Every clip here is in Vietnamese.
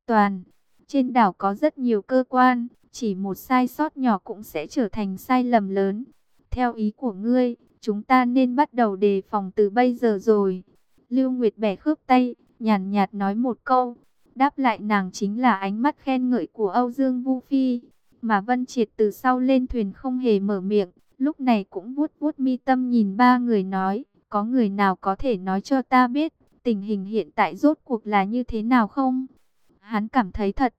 toàn. Trên đảo có rất nhiều cơ quan, chỉ một sai sót nhỏ cũng sẽ trở thành sai lầm lớn. Theo ý của ngươi, chúng ta nên bắt đầu đề phòng từ bây giờ rồi. Lưu Nguyệt bẻ khớp tay, nhàn nhạt nói một câu. Đáp lại nàng chính là ánh mắt khen ngợi của Âu Dương Vu Phi. Mà Vân Triệt từ sau lên thuyền không hề mở miệng, lúc này cũng vuốt vuốt mi tâm nhìn ba người nói, có người nào có thể nói cho ta biết, tình hình hiện tại rốt cuộc là như thế nào không? Hắn cảm thấy thật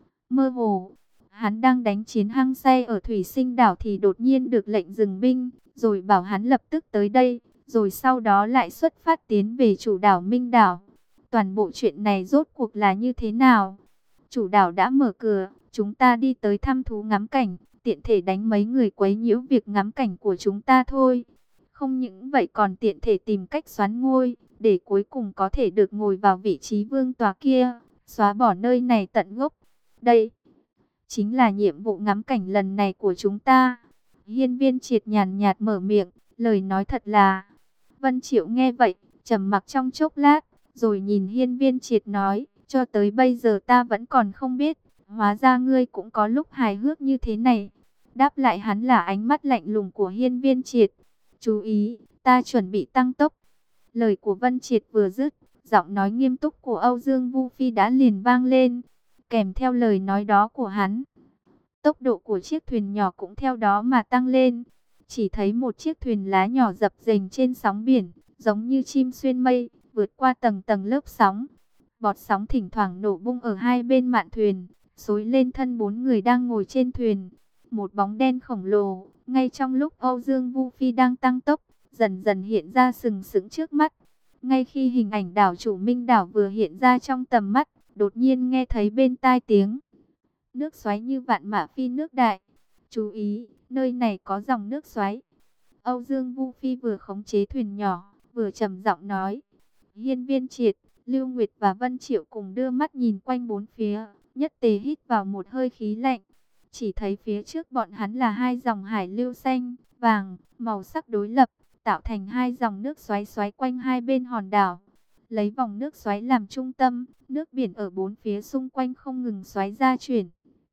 mơ hồ. Hắn đang đánh chiến hăng say ở Thủy Sinh đảo thì đột nhiên được lệnh dừng binh, rồi bảo hắn lập tức tới đây, rồi sau đó lại xuất phát tiến về chủ đảo Minh đảo. Toàn bộ chuyện này rốt cuộc là như thế nào? Chủ đảo đã mở cửa, chúng ta đi tới thăm thú ngắm cảnh, tiện thể đánh mấy người quấy nhiễu việc ngắm cảnh của chúng ta thôi. Không những vậy còn tiện thể tìm cách xoán ngôi, để cuối cùng có thể được ngồi vào vị trí vương tọa kia, xóa bỏ nơi này tận gốc. Đây chính là nhiệm vụ ngắm cảnh lần này của chúng ta. Hiên Viên Triệt nhàn nhạt mở miệng, lời nói thật là. Vân Triệu nghe vậy, trầm mặc trong chốc lát, rồi nhìn Hiên Viên Triệt nói, cho tới bây giờ ta vẫn còn không biết, hóa ra ngươi cũng có lúc hài hước như thế này. Đáp lại hắn là ánh mắt lạnh lùng của Hiên Viên Triệt. Chú ý, ta chuẩn bị tăng tốc. Lời của Vân Triệt vừa dứt, giọng nói nghiêm túc của Âu Dương Vu Phi đã liền vang lên. Kèm theo lời nói đó của hắn, tốc độ của chiếc thuyền nhỏ cũng theo đó mà tăng lên. Chỉ thấy một chiếc thuyền lá nhỏ dập dềnh trên sóng biển, giống như chim xuyên mây, vượt qua tầng tầng lớp sóng. Bọt sóng thỉnh thoảng nổ bung ở hai bên mạn thuyền, xối lên thân bốn người đang ngồi trên thuyền. Một bóng đen khổng lồ, ngay trong lúc Âu Dương Vu Phi đang tăng tốc, dần dần hiện ra sừng sững trước mắt. Ngay khi hình ảnh đảo chủ Minh đảo vừa hiện ra trong tầm mắt, đột nhiên nghe thấy bên tai tiếng nước xoáy như vạn mã phi nước đại. Chú ý, nơi này có dòng nước xoáy. Âu Dương Vu Phi vừa khống chế thuyền nhỏ, vừa trầm giọng nói. Hiên Viên Triệt, Lưu Nguyệt và Vân Triệu cùng đưa mắt nhìn quanh bốn phía, nhất tề hít vào một hơi khí lạnh. Chỉ thấy phía trước bọn hắn là hai dòng hải lưu xanh, vàng, màu sắc đối lập, tạo thành hai dòng nước xoáy xoáy quanh hai bên hòn đảo. Lấy vòng nước xoáy làm trung tâm, nước biển ở bốn phía xung quanh không ngừng xoáy ra chuyển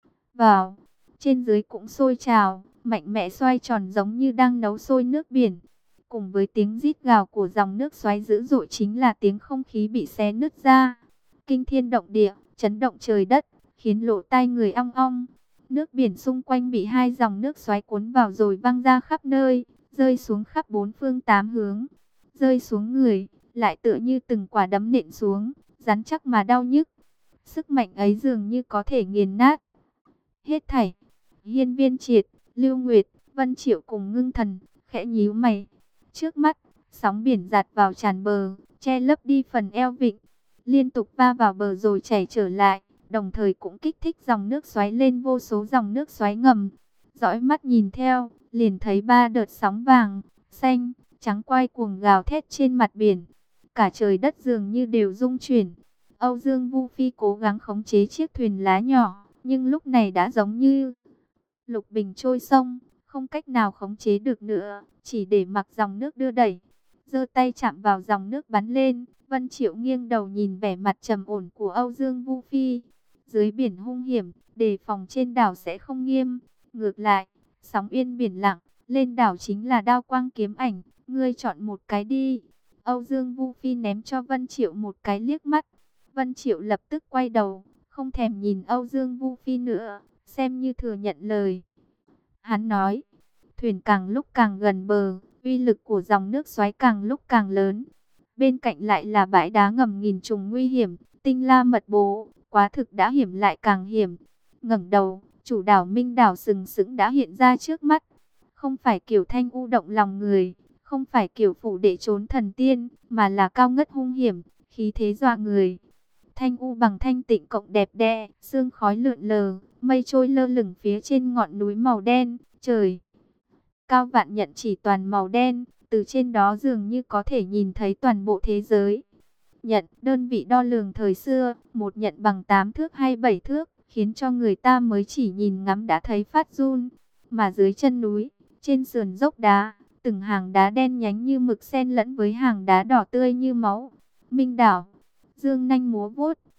vào. Trên dưới cũng sôi trào, mạnh mẽ xoay tròn giống như đang nấu sôi nước biển. Cùng với tiếng rít gào của dòng nước xoáy dữ dội chính là tiếng không khí bị xé nứt ra. Kinh thiên động địa, chấn động trời đất, khiến lỗ tai người ong ong. Nước biển xung quanh bị hai dòng nước xoáy cuốn vào rồi văng ra khắp nơi, rơi xuống khắp bốn phương tám hướng. Rơi xuống người, lại tựa như từng quả đấm nện xuống, rắn chắc mà đau nhức. Sức mạnh ấy dường như có thể nghiền nát hết thảy. Hiên Viên Triệt, Lưu Nguyệt, Vân Triệu cùng ngưng thần, khẽ nhíu mày. Trước mắt, sóng biển dạt vào tràn bờ, che lấp đi phần eo vịnh, liên tục va vào bờ rồi chảy trở lại, đồng thời cũng kích thích dòng nước xoáy lên vô số dòng nước xoáy ngầm. Dõi mắt nhìn theo, liền thấy ba đợt sóng vàng, xanh, trắng quay cuồng gào thét trên mặt biển. Cả trời đất dường như đều rung chuyển. Âu Dương Vu Phi cố gắng khống chế chiếc thuyền lá nhỏ, nhưng lúc này đã giống như lục bình trôi sông, không cách nào khống chế được nữa, chỉ để mặc dòng nước đưa đẩy. Giơ tay chạm vào dòng nước bắn lên, Vân Triệu nghiêng đầu nhìn vẻ mặt trầm ổn của Âu Dương Vu Phi. Dưới biển hung hiểm, đề phòng trên đảo sẽ không nghiêm. Ngược lại, sóng yên biển lặng, lên đảo chính là đao quang kiếm ảnh, ngươi chọn một cái đi. Âu Dương Vu Phi ném cho Vân Triệu một cái liếc mắt. Vân Triệu lập tức quay đầu, không thèm nhìn Âu Dương Vu Phi nữa, xem như thừa nhận lời. Hắn nói, thuyền càng lúc càng gần bờ, uy lực của dòng nước xoáy càng lúc càng lớn. Bên cạnh lại là bãi đá ngầm nghìn trùng nguy hiểm, tinh la mật bố, quá thực đã hiểm lại càng hiểm. Ngẩng đầu, chủ đảo Minh đảo sừng sững đã hiện ra trước mắt. Không phải kiểu thanh u động lòng người, không phải kiểu phủ để trốn thần tiên, mà là cao ngất hung hiểm, khí thế dọa người. Thanh u bằng thanh tịnh cộng đẹp đẽ, sương khói lượn lờ, mây trôi lơ lửng phía trên ngọn núi màu đen, trời cao vạn nhận chỉ toàn màu đen, từ trên đó dường như có thể nhìn thấy toàn bộ thế giới. Nhận, đơn vị đo lường thời xưa, một nhận bằng 8 thước hay 7 thước, khiến cho người ta mới chỉ nhìn ngắm đã thấy phát run. Mà dưới chân núi, trên sườn dốc đá, từng hàng đá đen nhánh như mực xen lẫn với hàng đá đỏ tươi như máu. Minh đảo, dương nanh múa vuốt,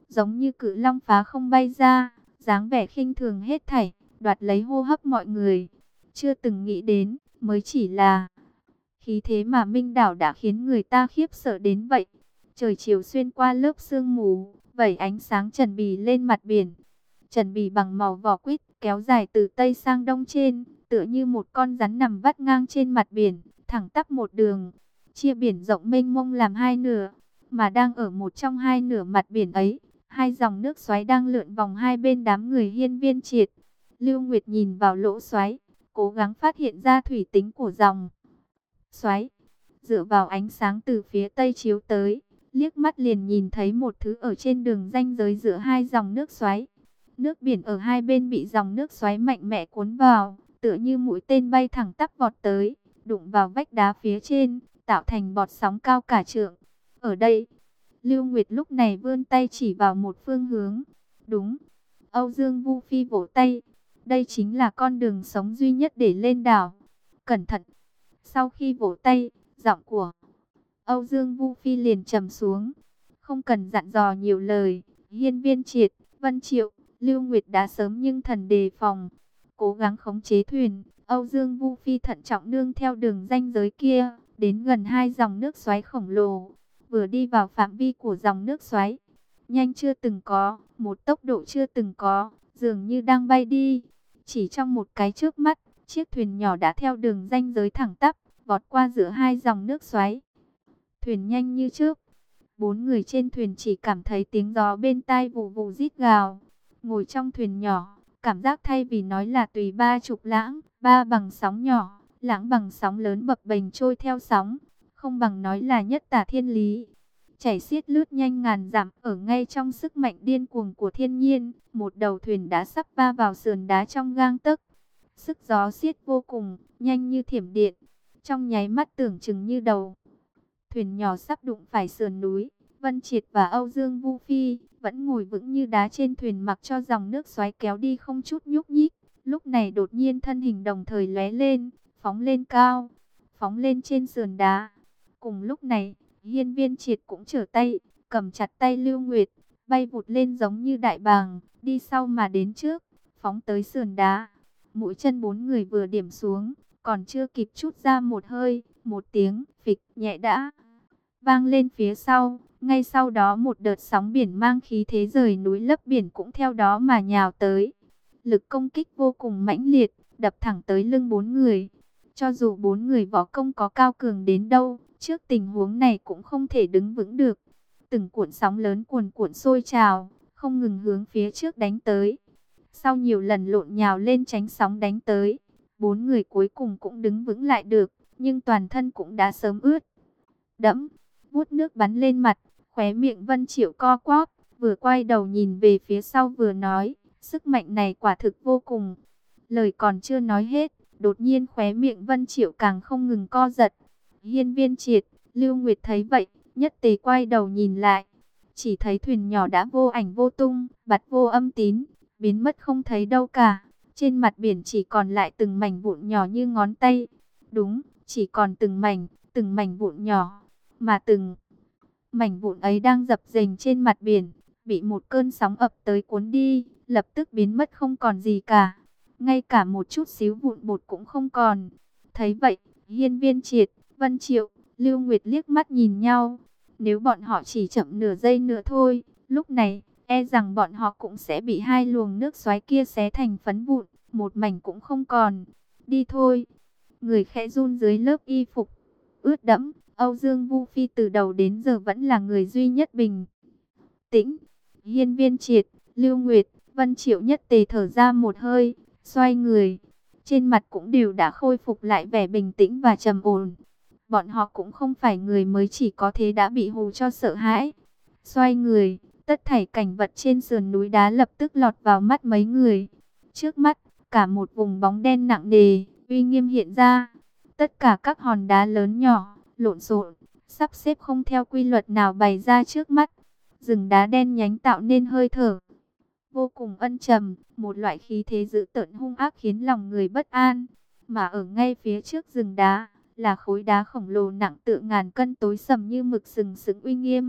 giống như cự long phá không bay ra, dáng vẻ khinh thường hết thảy, đoạt lấy hô hấp mọi người. Chưa từng nghĩ đến, mới chỉ là khí thế mà Minh Đảo đã khiến người ta khiếp sợ đến vậy. Trời chiều xuyên qua lớp sương mù, vẩy ánh sáng trần bì lên mặt biển. Trần bì bằng màu vỏ quýt, kéo dài từ tây sang đông trên, tựa như một con rắn nằm vắt ngang trên mặt biển, thẳng tắp một đường, chia biển rộng mênh mông làm hai nửa, mà đang ở một trong hai nửa mặt biển ấy, hai dòng nước xoáy đang lượn vòng hai bên đám người Hiên Viên Triệt. Lưu Nguyệt nhìn vào lỗ xoáy, cố gắng phát hiện ra thủy tính của dòng xoáy. Dựa vào ánh sáng từ phía tây chiếu tới, liếc mắt liền nhìn thấy một thứ ở trên đường ranh giới giữa hai dòng nước xoáy. Nước biển ở hai bên bị dòng nước xoáy mạnh mẽ cuốn vào, tựa như mũi tên bay thẳng tắp vọt tới, đụng vào vách đá phía trên, tạo thành bọt sóng cao cả trượng. Ở đây, Lưu Nguyệt lúc này vươn tay chỉ vào một phương hướng. Đúng, Âu Dương Vu Phi vỗ tay. Đây chính là con đường sống duy nhất để lên đảo. Cẩn thận. Sau khi vỗ tay, giọng của Âu Dương Vu Phi liền trầm xuống. Không cần dặn dò nhiều lời, Hiên Viên Triệt, Vân Triệu, Lưu Nguyệt đã sớm nhưng thần đề phòng, cố gắng khống chế thuyền. Âu Dương Vu Phi thận trọng nương theo đường ranh giới kia, đến gần hai dòng nước xoáy khổng lồ, vừa đi vào phạm vi của dòng nước xoáy. Nhanh chưa từng có, một tốc độ chưa từng có, dường như đang bay đi. Chỉ trong một cái chớp mắt, chiếc thuyền nhỏ đã theo đường ranh giới thẳng tắp, vọt qua giữa hai dòng nước xoáy. Thuyền nhanh như chớp. Bốn người trên thuyền chỉ cảm thấy tiếng gió bên tai vù vù rít gào. Ngồi trong thuyền nhỏ, cảm giác thay vì nói là tùy ba trục lãng, ba bằng sóng nhỏ, lãng bằng sóng lớn bập bềnh trôi theo sóng, không bằng nói là nhất tả thiên lý. Chảy xiết lướt nhanh ngàn dặm, ở ngay trong sức mạnh điên cuồng của thiên nhiên, một đầu thuyền đã sắp va vào sườn đá trong gang tấc. Sức gió xiết vô cùng, nhanh như thiểm điện, trong nháy mắt tưởng chừng như đầu thuyền nhỏ sắp đụng phải sườn núi. Vân Triệt và Âu Dương Vu Phi vẫn ngồi vững như đá trên thuyền, mặc cho dòng nước xoáy kéo đi không chút nhúc nhích. Lúc này đột nhiên thân hình đồng thời lóe lên, phóng lên cao, phóng lên trên sườn đá. Cùng lúc này, Hiên Viên Triệt cũng trở tay, cầm chặt tay Lưu Nguyệt, bay vụt lên giống như đại bàng, đi sau mà đến trước, phóng tới sườn đá. Mũi chân bốn người vừa điểm xuống, còn chưa kịp trút ra một hơi, một tiếng phịch nhẹ đã vang lên phía sau. Ngay sau đó một đợt sóng biển mang khí thế rời núi lấp biển cũng theo đó mà nhào tới. Lực công kích vô cùng mãnh liệt, đập thẳng tới lưng bốn người. Cho dù bốn người võ công có cao cường đến đâu, trước tình huống này cũng không thể đứng vững được. Từng cuộn sóng lớn cuồn cuộn sôi trào, không ngừng hướng phía trước đánh tới. Sau nhiều lần lộn nhào lên tránh sóng đánh tới, bốn người cuối cùng cũng đứng vững lại được, nhưng toàn thân cũng đã sớm ướt đẫm, vuốt nước bắn lên mặt. Khóe miệng Vân Triệu co quắp, vừa quay đầu nhìn về phía sau vừa nói, sức mạnh này quả thực vô cùng. Lời còn chưa nói hết, đột nhiên khóe miệng Vân Triệu càng không ngừng co giật. Hiên Viên Triệt, Lưu Nguyệt thấy vậy, nhất tề quay đầu nhìn lại, chỉ thấy thuyền nhỏ đã vô ảnh vô tung, bặt vô âm tín, biến mất không thấy đâu cả. Trên mặt biển chỉ còn lại từng mảnh vụn nhỏ như ngón tay. Đúng, chỉ còn từng mảnh vụn nhỏ, mà từng mảnh vụn ấy đang dập dềnh trên mặt biển, bị một cơn sóng ập tới cuốn đi, lập tức biến mất không còn gì cả. Ngay cả một chút xíu vụn bột cũng không còn. Thấy vậy, Hiên Viên Triệt, Vân Triệu, Lưu Nguyệt liếc mắt nhìn nhau. Nếu bọn họ chỉ chậm nửa giây nữa thôi, lúc này, e rằng bọn họ cũng sẽ bị hai luồng nước xoáy kia xé thành phấn vụn, một mảnh cũng không còn. Đi thôi. Người khẽ run dưới lớp y phục ướt đẫm. Âu Dương Vu Phi từ đầu đến giờ vẫn là người duy nhất bình tĩnh. Hiên Viên Triệt, Lưu Nguyệt, Vân Triệu nhất tề thở ra một hơi, xoay người. Trên mặt cũng đều đã khôi phục lại vẻ bình tĩnh và trầm ổn. Bọn họ cũng không phải người mới, chỉ có thế đã bị hù cho sợ hãi. Xoay người, tất thảy cảnh vật trên sườn núi đá lập tức lọt vào mắt mấy người. Trước mắt, cả một vùng bóng đen nặng nề, uy nghiêm hiện ra. Tất cả các hòn đá lớn nhỏ, lộn xộn, sắp xếp không theo quy luật nào bày ra trước mắt. Rừng đá đen nhánh tạo nên hơi thở vô cùng ân trầm, một loại khí thế dữ tợn hung ác khiến lòng người bất an. Mà ở ngay phía trước rừng đá là khối đá khổng lồ nặng tựa ngàn cân tối sầm như mực sừng sững uy nghiêm.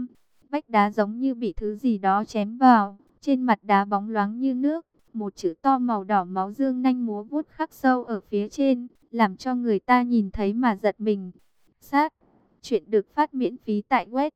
Vách đá giống như bị thứ gì đó chém vào, trên mặt đá bóng loáng như nước, một chữ to màu đỏ máu dương nanh múa vuốt khắc sâu ở phía trên, làm cho người ta nhìn thấy mà giật mình. Sát, chuyện được phát miễn phí tại web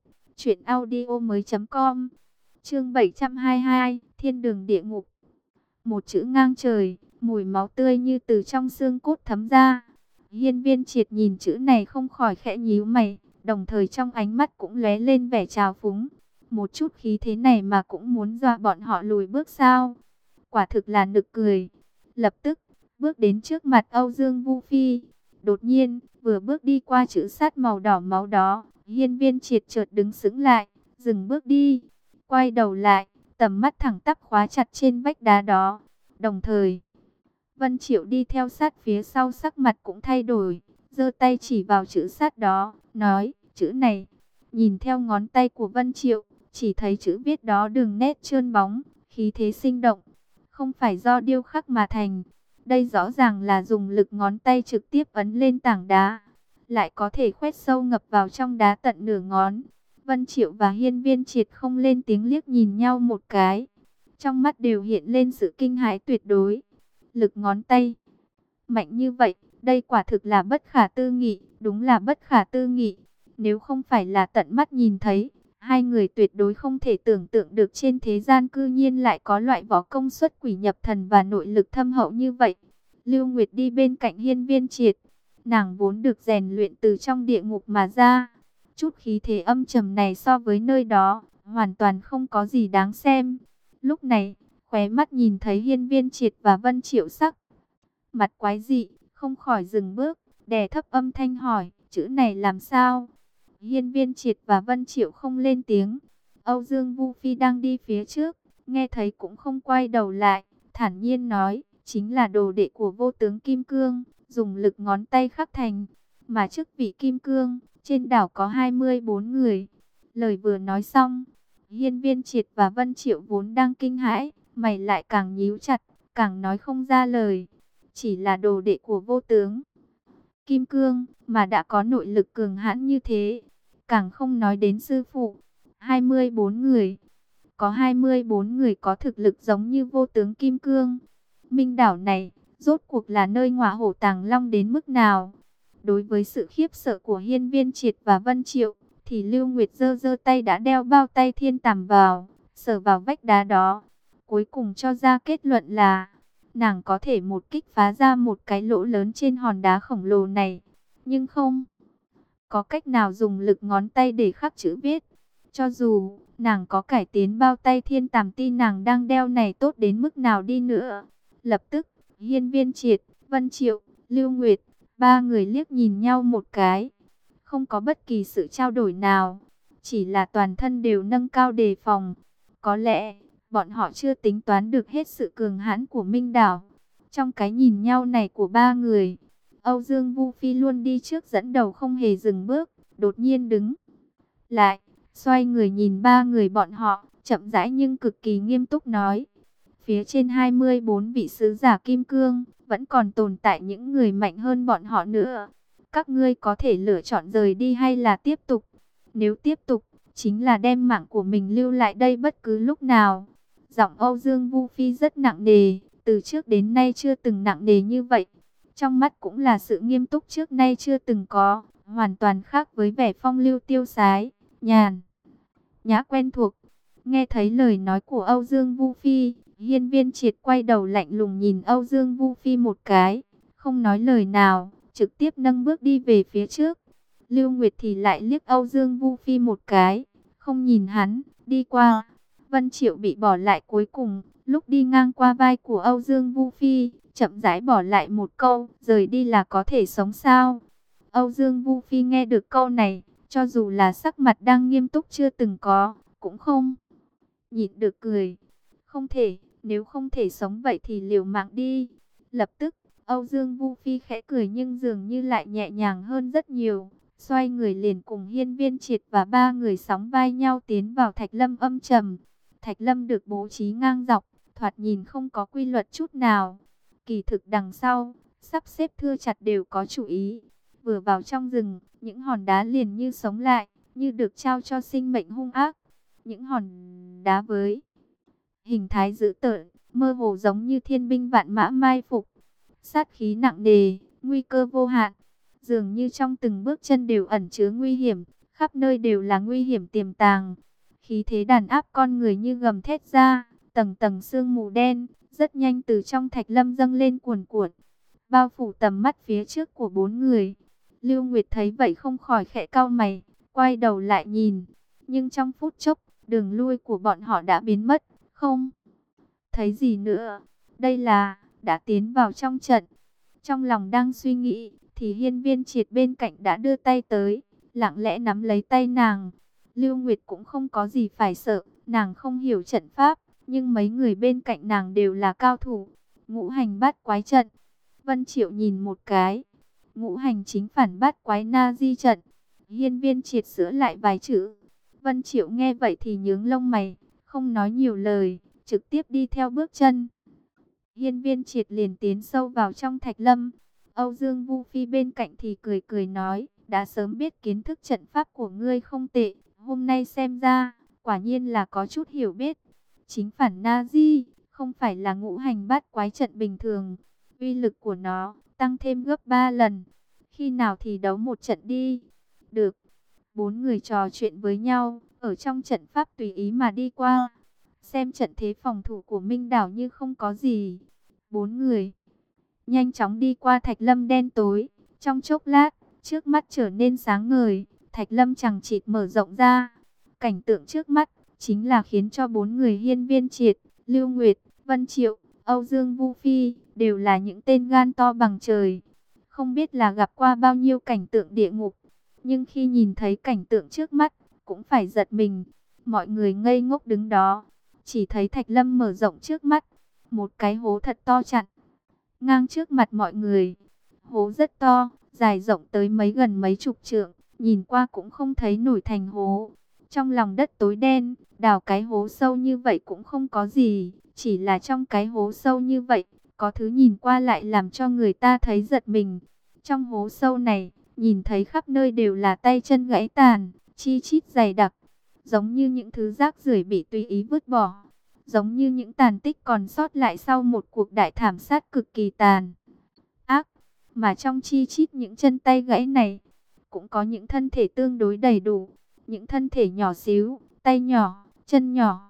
truyệnaudiomoi.com. Chương 722, Thiên đường địa ngục. Một chữ ngang trời, mùi máu tươi như từ trong xương cốt thấm ra. Hiên Viên Triệt nhìn chữ này không khỏi khẽ nhíu mày, đồng thời trong ánh mắt cũng lóe lên vẻ trào phúng. Một chút khí thế này mà cũng muốn dọa bọn họ lùi bước sao? Quả thực là nực cười. Lập tức, bước đến trước mặt Âu Dương Vu Phi. Đột nhiên, vừa bước đi qua chữ sát màu đỏ máu đó, Hiên Viên Triệt chợt đứng sững lại, dừng bước đi, quay đầu lại, tầm mắt thẳng tắp khóa chặt trên vách đá đó. Đồng thời, Vân Triệu đi theo sát phía sau, sắc mặt cũng thay đổi, giơ tay chỉ vào chữ sát đó, nói, chữ này. Nhìn theo ngón tay của Vân Triệu, chỉ thấy chữ viết đó đường nét trơn bóng, khí thế sinh động, không phải do điêu khắc mà thành. Đây rõ ràng là dùng lực ngón tay trực tiếp ấn lên tảng đá, lại có thể khoét sâu ngập vào trong đá tận nửa ngón. Vân Triệu và Hiên Viên Triệt không lên tiếng, liếc nhìn nhau một cái, trong mắt đều hiện lên sự kinh hãi tuyệt đối. Lực ngón tay mạnh như vậy, đây quả thực là bất khả tư nghị, đúng là bất khả tư nghị. Nếu không phải là tận mắt nhìn thấy, hai người tuyệt đối không thể tưởng tượng được trên thế gian cư nhiên lại có loại võ công xuất quỷ nhập thần và nội lực thâm hậu như vậy. Lưu Nguyệt đi bên cạnh Hiên Viên Triệt, nàng vốn được rèn luyện từ trong địa ngục mà ra. Chút khí thế âm trầm này so với nơi đó, hoàn toàn không có gì đáng xem. Lúc này, khóe mắt nhìn thấy Hiên Viên Triệt và Vân Triệu sắc mặt quái dị, không khỏi dừng bước, đè thấp âm thanh hỏi, chữ này làm sao? Hiên Viên Triệt và Vân Triệu không lên tiếng. Âu Dương Vu Phi đang đi phía trước, nghe thấy cũng không quay đầu lại, thản nhiên nói, chính là đồ đệ của vô tướng Kim Cương, dùng lực ngón tay khắc thành. Mà chức vị Kim Cương, trên đảo có 24 người. Lời vừa nói xong, Hiên Viên Triệt và Vân Triệu vốn đang kinh hãi, mày lại càng nhíu chặt, càng nói không ra lời. Chỉ là đồ đệ của vô tướng Kim Cương mà đã có nội lực cường hãn như thế, càng không nói đến sư phụ. 24 người, có 24 người có thực lực giống như vô tướng Kim Cương. Minh đảo này, rốt cuộc là nơi ngọa hổ tàng long đến mức nào? Đối với sự khiếp sợ của Hiên Viên Triệt và Vân Triệu, thì Lưu Nguyệt giơ giơ tay đã đeo bao tay thiên tằm vào, sờ vào vách đá đó. Cuối cùng cho ra kết luận là, nàng có thể một kích phá ra một cái lỗ lớn trên hòn đá khổng lồ này, nhưng không có cách nào dùng lực ngón tay để khắc chữ viết. Cho dù nàng có cải tiến bao tay thiên tàm ti nàng đang đeo này tốt đến mức nào đi nữa. Lập tức, Hiên Viên Triệt, Vân Triệu, Lưu Nguyệt, ba người liếc nhìn nhau một cái, không có bất kỳ sự trao đổi nào, chỉ là toàn thân đều nâng cao đề phòng. Có lẽ bọn họ chưa tính toán được hết sự cường hãn của Minh đảo. Trong cái nhìn nhau này của ba người, Âu Dương Vu Phi luôn đi trước dẫn đầu không hề dừng bước, đột nhiên đứng lại, xoay người nhìn ba người bọn họ, chậm rãi nhưng cực kỳ nghiêm túc nói, phía trên 24 vị sứ giả Kim Cương, vẫn còn tồn tại những người mạnh hơn bọn họ nữa. Các ngươi có thể lựa chọn rời đi hay là tiếp tục. Nếu tiếp tục, chính là đem mạng của mình lưu lại đây bất cứ lúc nào. Giọng Âu Dương Vu Phi rất nặng nề, từ trước đến nay chưa từng nặng nề như vậy. Trong mắt cũng là sự nghiêm túc trước nay chưa từng có, hoàn toàn khác với vẻ phong lưu tiêu sái, nhàn nhã quen thuộc. Nghe thấy lời nói của Âu Dương Vu Phi, Hiên Viên Triệt quay đầu lạnh lùng nhìn Âu Dương Vu Phi một cái, không nói lời nào, trực tiếp nâng bước đi về phía trước. Lưu Nguyệt thì lại liếc Âu Dương Vu Phi một cái, không nhìn hắn, đi qua. Vân Triệu bị bỏ lại cuối cùng, lúc đi ngang qua vai của Âu Dương Vu Phi, chậm rãi bỏ lại một câu, rời đi là có thể sống sao? Âu Dương Vu Phi nghe được câu này, cho dù là sắc mặt đang nghiêm túc chưa từng có, cũng không nhịn được cười. Không thể, nếu không thể sống vậy thì liều mạng đi. Lập tức, Âu Dương Vu Phi khẽ cười nhưng dường như lại nhẹ nhàng hơn rất nhiều. Xoay người liền cùng Hiên Viên Triệt và ba người sóng vai nhau tiến vào Thạch Lâm âm trầm. Thạch Lâm được bố trí ngang dọc, thoạt nhìn không có quy luật chút nào. Kỳ thực đằng sau, sắp xếp thưa chặt đều có chủ ý. Vừa vào trong rừng, những hòn đá liền như sống lại, như được trao cho sinh mệnh hung ác. Những hòn đá với hình thái dữ tợn, mơ hồ giống như thiên binh vạn mã mai phục. Sát khí nặng nề, nguy cơ vô hạn. Dường như trong từng bước chân đều ẩn chứa nguy hiểm, khắp nơi đều là nguy hiểm tiềm tàng. Khí thế đàn áp con người như gầm thét ra, tầng tầng sương mù đen, rất nhanh từ trong thạch lâm dâng lên cuồn cuộn, bao phủ tầm mắt phía trước của bốn người. Lưu Nguyệt thấy vậy không khỏi khẽ cau mày, quay đầu lại nhìn, nhưng trong phút chốc, đường lui của bọn họ đã biến mất, không thấy gì nữa. Đây là đã tiến vào trong trận. Trong lòng đang suy nghĩ, thì Hiên Viên Triệt bên cạnh đã đưa tay tới, lặng lẽ nắm lấy tay nàng. Lưu Nguyệt cũng không có gì phải sợ, nàng không hiểu trận pháp, nhưng mấy người bên cạnh nàng đều là cao thủ. Ngũ hành bát quái trận. Vân Triệu nhìn một cái. Ngũ hành chính phản bát quái na di trận. Hiên Viên Triệt sửa lại vài chữ. Vân Triệu nghe vậy thì nhướng lông mày, không nói nhiều lời, trực tiếp đi theo bước chân. Hiên Viên Triệt liền tiến sâu vào trong thạch lâm. Âu Dương Vu Phi bên cạnh thì cười cười nói, đã sớm biết kiến thức trận pháp của ngươi không tệ, hôm nay xem ra, quả nhiên là có chút hiểu biết. Chính phản na di, không phải là ngũ hành bát quái trận bình thường, uy lực của nó tăng thêm gấp 3 lần. Khi nào thì đấu một trận đi. Được. Bốn người trò chuyện với nhau, ở trong trận pháp tùy ý mà đi qua. Xem trận thế phòng thủ của Minh Đảo như không có gì. Bốn người nhanh chóng đi qua thạch lâm đen tối. Trong chốc lát, trước mắt trở nên sáng ngời, thạch lâm chằng chịt mở rộng ra. Cảnh tượng trước mắt chính là khiến cho bốn người Hiên Viên Triệt, Lưu Nguyệt, Vân Triệu, Âu Dương Vu Phi đều là những tên gan to bằng trời. Không biết là gặp qua bao nhiêu cảnh tượng địa ngục, nhưng khi nhìn thấy cảnh tượng trước mắt, cũng phải giật mình. Mọi người ngây ngốc đứng đó, chỉ thấy thạch lâm mở rộng trước mắt, một cái hố thật to chặn ngang trước mặt mọi người. Hố rất to, dài rộng tới gần mấy chục trượng, nhìn qua cũng không thấy nổi thành hố. Trong lòng đất tối đen, đào cái hố sâu như vậy cũng không có gì, chỉ là trong cái hố sâu như vậy, có thứ nhìn qua lại làm cho người ta thấy giật mình. Trong hố sâu này, nhìn thấy khắp nơi đều là tay chân gãy tàn, chi chít dày đặc, giống như những thứ rác rưởi bị tùy ý vứt bỏ, giống như những tàn tích còn sót lại sau một cuộc đại thảm sát cực kỳ tàn ác. Mà trong chi chít những chân tay gãy này, cũng có những thân thể tương đối đầy đủ, những thân thể nhỏ xíu, tay nhỏ, chân nhỏ.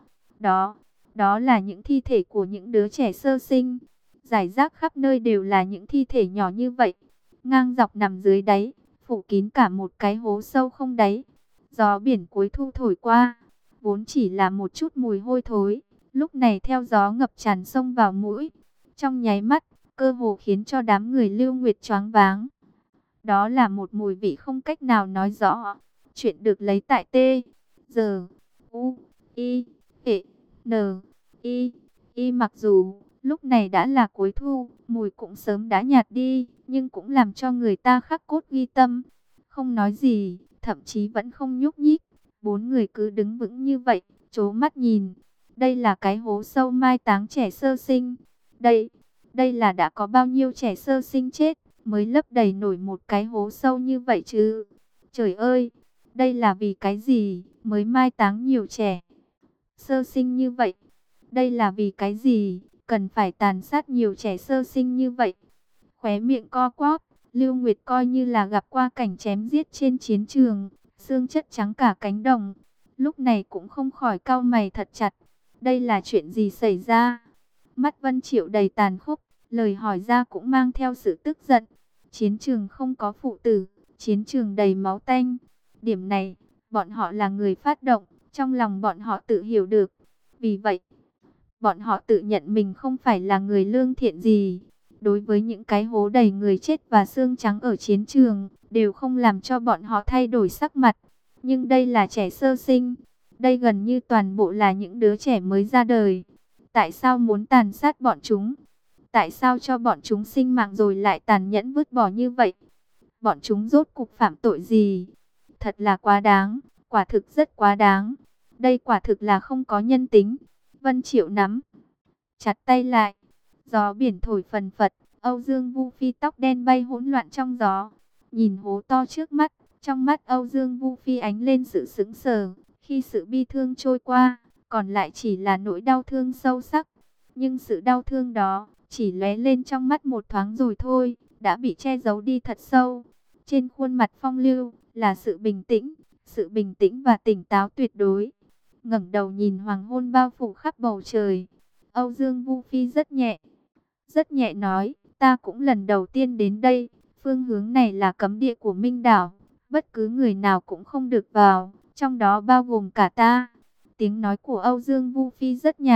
Đó là những thi thể của những đứa trẻ sơ sinh. Rải rác khắp nơi đều là những thi thể nhỏ như vậy, ngang dọc nằm dưới đáy, phủ kín cả một cái hố sâu không đáy. Gió biển cuối thu thổi qua, vốn chỉ là một chút mùi hôi thối, lúc này theo gió ngập tràn xông vào mũi. Trong nháy mắt, cơ hồ khiến cho đám người Lưu Nguyệt choáng váng. Đó là một mùi vị không cách nào nói rõ. Chuyện được lấy tại T. Giờ. U. I. E. N. I. I. Mặc dù lúc này đã là cuối thu, mùi cũng sớm đã nhạt đi, nhưng cũng làm cho người ta khắc cốt ghi tâm. Không nói gì, thậm chí vẫn không nhúc nhích. Bốn người cứ đứng vững như vậy, trố mắt nhìn. Đây là cái hố sâu mai táng trẻ sơ sinh. Đây là đã có bao nhiêu trẻ sơ sinh chết mới lấp đầy nổi một cái hố sâu như vậy chứ? Trời ơi, đây là vì cái gì mới mai táng nhiều trẻ sơ sinh như vậy? Đây là vì cái gì cần phải tàn sát nhiều trẻ sơ sinh như vậy? Khóe miệng co quắp, Lưu Nguyệt coi như là gặp qua cảnh chém giết trên chiến trường, xương chất trắng cả cánh đồng. Lúc này cũng không khỏi cau mày thật chặt. Đây là chuyện gì xảy ra? Mắt Vân Triệu đầy tàn khốc, lời hỏi ra cũng mang theo sự tức giận. Chiến trường không có phụ tử, chiến trường đầy máu tanh. Điểm này, bọn họ là người phát động, trong lòng bọn họ tự hiểu được. Vì vậy, bọn họ tự nhận mình không phải là người lương thiện gì. Đối với những cái hố đầy người chết và xương trắng ở chiến trường, đều không làm cho bọn họ thay đổi sắc mặt. Nhưng đây là trẻ sơ sinh, đây gần như toàn bộ là những đứa trẻ mới ra đời. Tại sao muốn tàn sát bọn chúng? Tại sao cho bọn chúng sinh mạng rồi lại tàn nhẫn vứt bỏ như vậy? Bọn chúng rốt cuộc phạm tội gì? Thật là quá đáng, quả thực rất quá đáng. Đây quả thực là không có nhân tính. Vân Triệu nắm chặt tay lại. Gió biển thổi phần phật, Âu Dương Vu Phi tóc đen bay hỗn loạn trong gió. Nhìn hố to trước mắt, trong mắt Âu Dương Vu Phi ánh lên sự sững sờ. khi sự bi thương trôi qua, còn lại chỉ là nỗi đau thương sâu sắc. Nhưng sự đau thương đó chỉ lóe lên trong mắt một thoáng rồi thôi, đã bị che giấu đi thật sâu. Trên khuôn mặt Phong Lưu là sự bình tĩnh và tỉnh táo tuyệt đối. Ngẩng đầu nhìn hoàng hôn bao phủ khắp bầu trời, Âu Dương Vu Phi rất nhẹ nói, ta cũng lần đầu tiên đến đây, phương hướng này là cấm địa của Minh Đảo, bất cứ người nào cũng không được vào, trong đó bao gồm cả ta. Tiếng nói của Âu Dương Vu Phi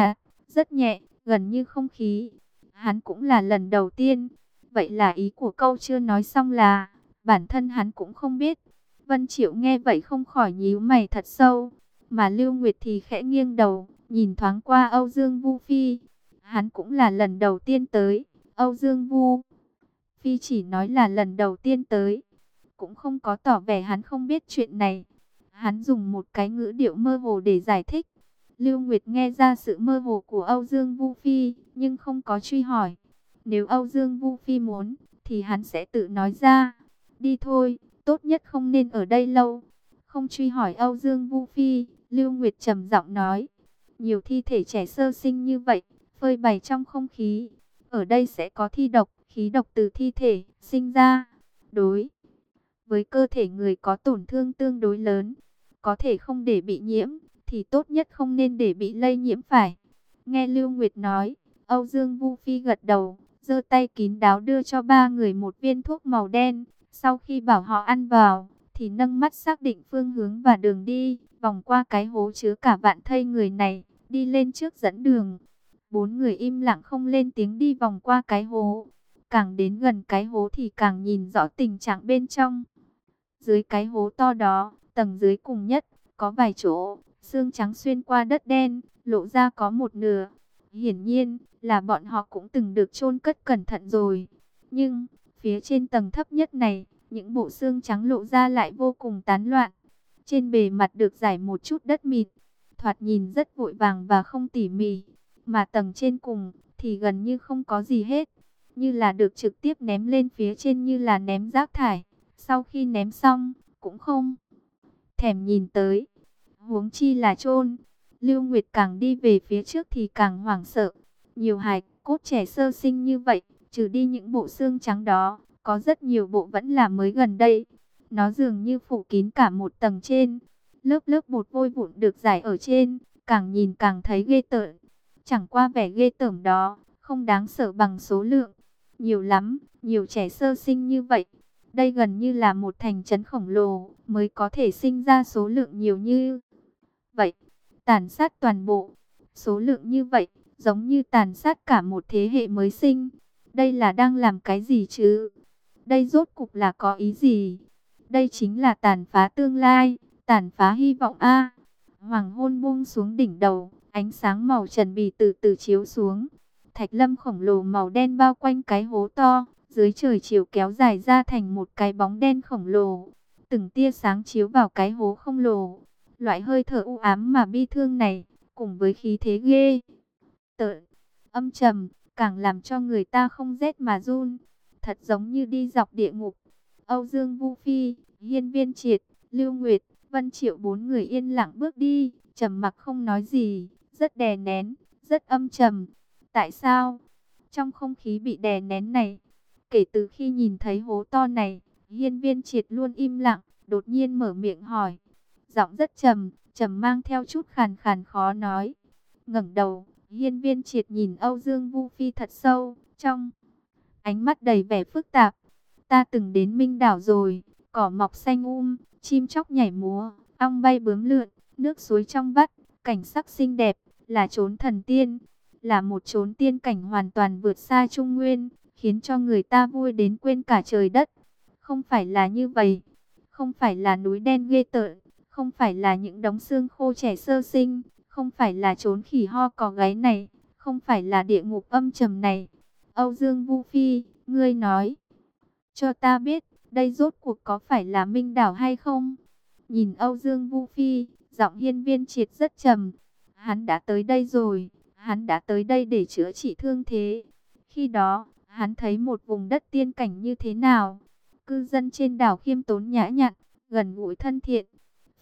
rất nhẹ, gần như không khí. Hắn cũng là lần đầu tiên. Vậy là ý của câu chưa nói xong là, bản thân hắn cũng không biết. Vân Triệu nghe vậy không khỏi nhíu mày thật sâu, mà Lưu Nguyệt thì khẽ nghiêng đầu, nhìn thoáng qua Âu Dương Vu Phi. Hắn cũng là lần đầu tiên tới. Âu Dương Vu Phi chỉ nói là lần đầu tiên tới, cũng không có tỏ vẻ hắn không biết chuyện này. Hắn dùng một cái ngữ điệu mơ hồ để giải thích. Lưu Nguyệt nghe ra sự mơ hồ của Âu Dương Vu Phi, nhưng không có truy hỏi. Nếu Âu Dương Vu Phi muốn, thì hắn sẽ tự nói ra. Đi thôi, tốt nhất không nên ở đây lâu. Không truy hỏi Âu Dương Vu Phi, Lưu Nguyệt trầm giọng nói. Nhiều thi thể trẻ sơ sinh như vậy, phơi bày trong không khí. Ở đây sẽ có thi độc, khí độc từ thi thể sinh ra. Đối với cơ thể người có tổn thương tương đối lớn, có thể không để bị nhiễm, thì tốt nhất không nên để bị lây nhiễm phải. Nghe Lưu Nguyệt nói, Âu Dương Vu Phi gật đầu, giơ tay kín đáo đưa cho ba người một viên thuốc màu đen. Sau khi bảo họ ăn vào, thì nâng mắt xác định phương hướng và đường đi, vòng qua cái hố chứa cả vạn thây người này, đi lên trước dẫn đường. Bốn người im lặng không lên tiếng đi vòng qua cái hố. Càng đến gần cái hố thì càng nhìn rõ tình trạng bên trong. Dưới cái hố to đó, tầng dưới cùng nhất, có vài chỗ, xương trắng xuyên qua đất đen, lộ ra có một nửa. Hiển nhiên, là bọn họ cũng từng được chôn cất cẩn thận rồi. Nhưng, phía trên tầng thấp nhất này, những bộ xương trắng lộ ra lại vô cùng tán loạn. Trên bề mặt được rải một chút đất mịn, thoạt nhìn rất vội vàng và không tỉ mỉ. Mà tầng trên cùng, thì gần như không có gì hết. Như là được trực tiếp ném lên phía trên như là ném rác thải. Sau khi ném xong, cũng không thèm nhìn tới. Huống chi là chôn. Lưu Nguyệt càng đi về phía trước thì càng hoảng sợ. Nhiều hài cốt trẻ sơ sinh như vậy, trừ đi những bộ xương trắng đó, có rất nhiều bộ vẫn là mới gần đây. Nó dường như phủ kín cả một tầng trên. Lớp lớp bột vôi vụn được rải ở trên, càng nhìn càng thấy ghê tởm. Chẳng qua vẻ ghê tởm đó, không đáng sợ bằng số lượng. Nhiều lắm, nhiều trẻ sơ sinh như vậy. Đây gần như là một thành trấn khổng lồ mới có thể sinh ra số lượng nhiều như vậy. Tàn sát toàn bộ, số lượng như vậy, giống như tàn sát cả một thế hệ mới sinh. Đây là đang làm cái gì chứ? Đây rốt cục là có ý gì? Đây chính là tàn phá tương lai, tàn phá hy vọng a. Hoàng hôn buông xuống đỉnh đầu, ánh sáng màu trần bì từ từ chiếu xuống. Thạch lâm khổng lồ màu đen bao quanh cái hố to, dưới trời chiều kéo dài ra thành một cái bóng đen khổng lồ. Từng tia sáng chiếu vào cái hố không lồ. Loại hơi thở u ám mà bi thương này, cùng với khí thế ghê tởm, âm trầm, càng làm cho người ta không rét mà run. Thật giống như đi dọc địa ngục. Âu Dương Vu Phi, Hiên Viên Triệt, Lưu Nguyệt, Vân Triệu bốn người yên lặng bước đi, trầm mặc không nói gì, rất đè nén, rất âm trầm. Tại sao? Trong không khí bị đè nén này, kể từ khi nhìn thấy hố to này, Hiên Viên Triệt luôn im lặng, đột nhiên mở miệng hỏi. Giọng rất trầm, trầm mang theo chút khàn khàn khó nói. Ngẩng đầu, Hiên Viên Triệt nhìn Âu Dương Vu Phi thật sâu, trong ánh mắt đầy vẻ phức tạp. Ta từng đến Minh Đảo rồi, cỏ mọc xanh chim chóc nhảy múa, ong bay bướm lượn, nước suối trong vắt, cảnh sắc xinh đẹp, là chốn thần tiên, là một chốn tiên cảnh hoàn toàn vượt xa Trung Nguyên, khiến cho người ta vui đến quên cả trời đất. Không phải là như vậy, không phải là núi đen ghê tởm, không phải là những đống xương khô trẻ sơ sinh, không phải là chốn khỉ ho cò gáy này, không phải là địa ngục âm trầm này. Âu Dương Vu Phi, ngươi nói cho ta biết, đây rốt cuộc có phải là Minh Đảo hay không? Nhìn Âu Dương Vu Phi, giọng Hiên Viên Triệt rất trầm. Hắn đã tới đây rồi, hắn đã tới đây để chữa trị thương thế. Khi đó, hắn thấy một vùng đất tiên cảnh như thế nào? Cư dân trên đảo khiêm tốn nhã nhặn, gần gũi thân thiện.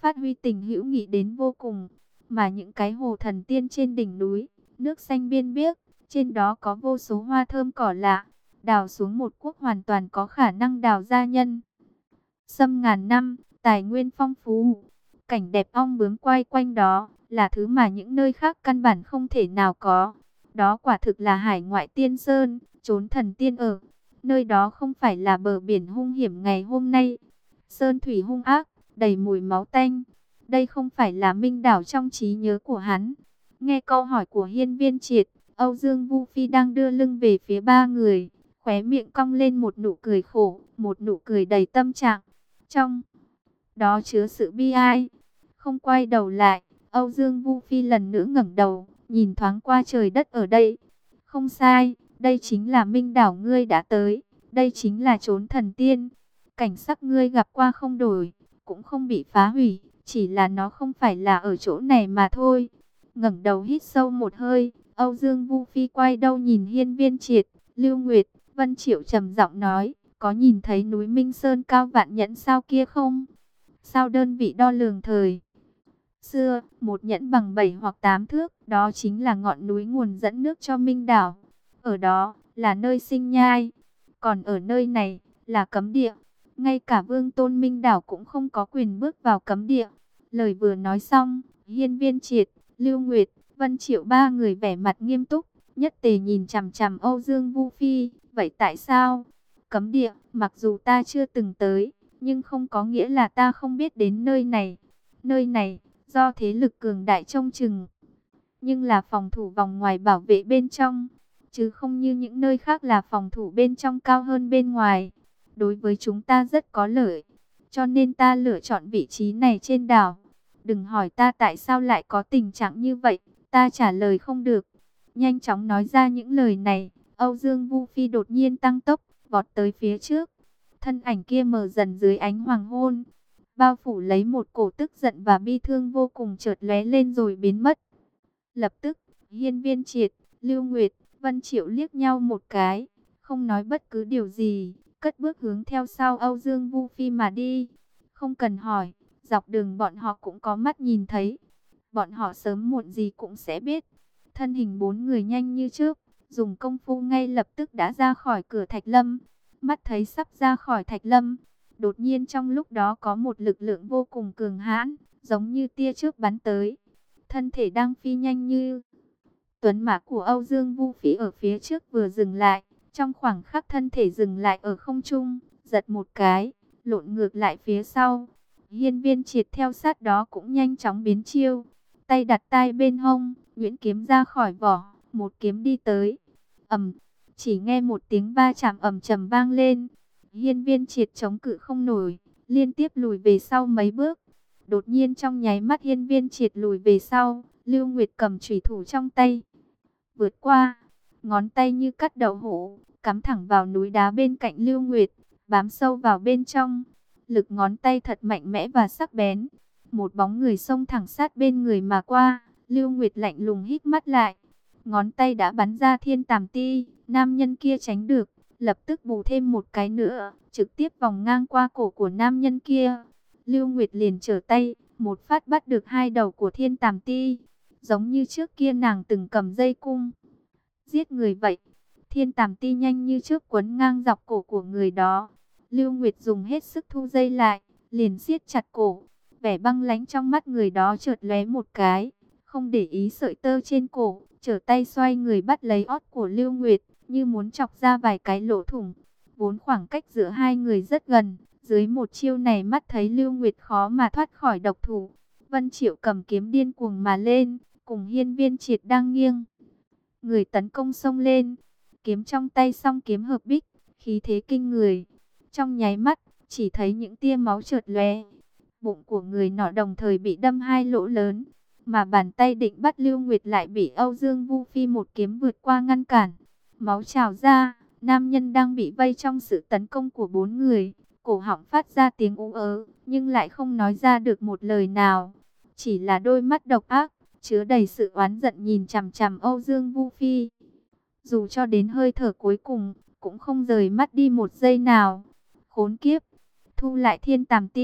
phát huy tình hữu nghị đến vô cùng. Mà những cái hồ thần tiên trên đỉnh núi, nước xanh biên biếc, trên đó có vô số hoa thơm cỏ lạ, đào xuống một quốc hoàn toàn có khả năng đào ra nhân sâm ngàn năm, tài nguyên phong phú. Cảnh đẹp ong bướm quay quanh đó là thứ mà những nơi khác căn bản không thể nào có. Đó quả thực là hải ngoại tiên sơn, chốn thần tiên ở. Nơi đó không phải là bờ biển hung hiểm ngày hôm nay. Sơn thủy hung ác, đầy mùi máu tanh. Đây không phải là Minh Đảo trong trí nhớ của hắn. Nghe câu hỏi của Hiên Viên Triệt, Âu Dương Vu Phi đang đưa lưng về phía ba người, khóe miệng cong lên một nụ cười khổ, một nụ cười đầy tâm trạng. Trong đó chứa sự bi ai. Không quay đầu lại, Âu Dương Vu Phi lần nữa ngẩng đầu, nhìn thoáng qua trời đất ở đây. Không sai, đây chính là Minh Đảo ngươi đã tới, đây chính là chốn thần tiên. Cảnh sắc ngươi gặp qua không đổi, cũng không bị phá hủy, chỉ là nó không phải là ở chỗ này mà thôi. Ngẩng đầu hít sâu một hơi, Âu Dương Vu Phi quay đầu nhìn Hiên Viên Triệt, Lưu Nguyệt, Vân Triệu trầm giọng nói, có nhìn thấy núi Minh Sơn cao vạn nhẫn sao kia không? Sao đơn vị đo lường thời xưa, một nhẫn bằng 7 hoặc 8 thước, đó chính là ngọn núi nguồn dẫn nước cho Minh Đảo. Ở đó là nơi sinh nhai, còn ở nơi này là cấm địa. Ngay cả Vương Tôn Minh Đảo cũng không có quyền bước vào cấm địa. Lời vừa nói xong, Hiên Viên Triệt, Lưu Nguyệt, Vân Triệu ba người vẻ mặt nghiêm túc, nhất tề nhìn chằm chằm Âu Dương Vu Phi. Vậy tại sao? Cấm địa, mặc dù ta chưa từng tới, nhưng không có nghĩa là ta không biết đến nơi này. Nơi này, do thế lực cường đại trông chừng, nhưng là phòng thủ vòng ngoài bảo vệ bên trong, chứ không như những nơi khác là phòng thủ bên trong cao hơn bên ngoài. Đối với chúng ta rất có lợi, cho nên ta lựa chọn vị trí này trên đảo. Đừng hỏi ta tại sao lại có tình trạng như vậy, ta trả lời không được. Nhanh chóng nói ra những lời này, Âu Dương Vu Phi đột nhiên tăng tốc, vọt tới phía trước. Thân ảnh kia mờ dần dưới ánh hoàng hôn, bao phủ lấy một cổ tức giận và bi thương vô cùng, chợt lóe lên rồi biến mất. Lập tức, Hiên Viên Triệt, Lưu Nguyệt, Vân Triệu liếc nhau một cái, không nói bất cứ điều gì, cất bước hướng theo sau Âu Dương Vu Phi mà đi. Không cần hỏi, dọc đường bọn họ cũng có mắt nhìn thấy. Bọn họ sớm muộn gì cũng sẽ biết. Thân hình bốn người nhanh như chớp, dùng công phu ngay lập tức đã ra khỏi cửa Thạch Lâm. Mắt thấy sắp ra khỏi Thạch Lâm, đột nhiên trong lúc đó có một lực lượng vô cùng cường hãn, giống như tia chớp bắn tới. Thân thể đang phi nhanh như tuấn mã của Âu Dương Vu Phi ở phía trước vừa dừng lại, trong khoảng khắc thân thể dừng lại ở không trung, giật một cái, lộn ngược lại phía sau. Hiên Viên Triệt theo sát đó cũng nhanh chóng biến chiêu, tay đặt tai bên hông, nhuyễn kiếm ra khỏi vỏ, một kiếm đi tới. Ầm, chỉ nghe một tiếng va chạm ầm trầm vang lên. Hiên Viên Triệt chống cự không nổi, liên tiếp lùi về sau mấy bước. Đột nhiên trong nháy mắt Hiên Viên Triệt lùi về sau, Lưu Nguyệt cầm chủy thủ trong tay, vượt qua, ngón tay như cắt đậu hũ, cắm thẳng vào núi đá bên cạnh Lưu Nguyệt, bám sâu vào bên trong. Lực ngón tay thật mạnh mẽ và sắc bén. Một bóng người xông thẳng sát bên người mà qua, Lưu Nguyệt lạnh lùng hít mắt lại. Ngón tay đã bắn ra thiên tàm ti, nam nhân kia tránh được, lập tức bù thêm một cái nữa, trực tiếp vòng ngang qua cổ của nam nhân kia. Lưu Nguyệt liền trở tay, một phát bắt được hai đầu của thiên tàm ti. Giống như trước kia nàng từng cầm dây cung giết người vậy. Thiên tàm ti nhanh như trước quấn ngang dọc cổ của người đó. Lưu Nguyệt dùng hết sức thu dây lại, liền siết chặt cổ. Vẻ băng lãnh trong mắt người đó chợt lóe một cái, không để ý sợi tơ trên cổ, trở tay xoay người bắt lấy ót của Lưu Nguyệt, như muốn chọc ra vài cái lỗ thủng. Vốn khoảng cách giữa hai người rất gần, dưới một chiêu này mắt thấy Lưu Nguyệt khó mà thoát khỏi độc thủ. Vân Triệu cầm kiếm điên cuồng mà lên, cùng Hiên Viên Triệt đang nghiêng người tấn công xông lên. Kiếm trong tay song kiếm hợp bích, khí thế kinh người. Trong nháy mắt, chỉ thấy những tia máu chợt lóe. Bụng của người nọ đồng thời bị đâm hai lỗ lớn, mà bàn tay định bắt Lưu Nguyệt lại bị Âu Dương Vu Phi một kiếm vượt qua ngăn cản. Máu trào ra, nam nhân đang bị vây trong sự tấn công của bốn người, cổ họng phát ra tiếng ú ớ, nhưng lại không nói ra được một lời nào. Chỉ là đôi mắt độc ác, chứa đầy sự oán giận nhìn chằm chằm Âu Dương Vu Phi. Dù cho đến hơi thở cuối cùng, cũng không rời mắt đi một giây nào. Khốn kiếp! Thu lại thiên tàm ti,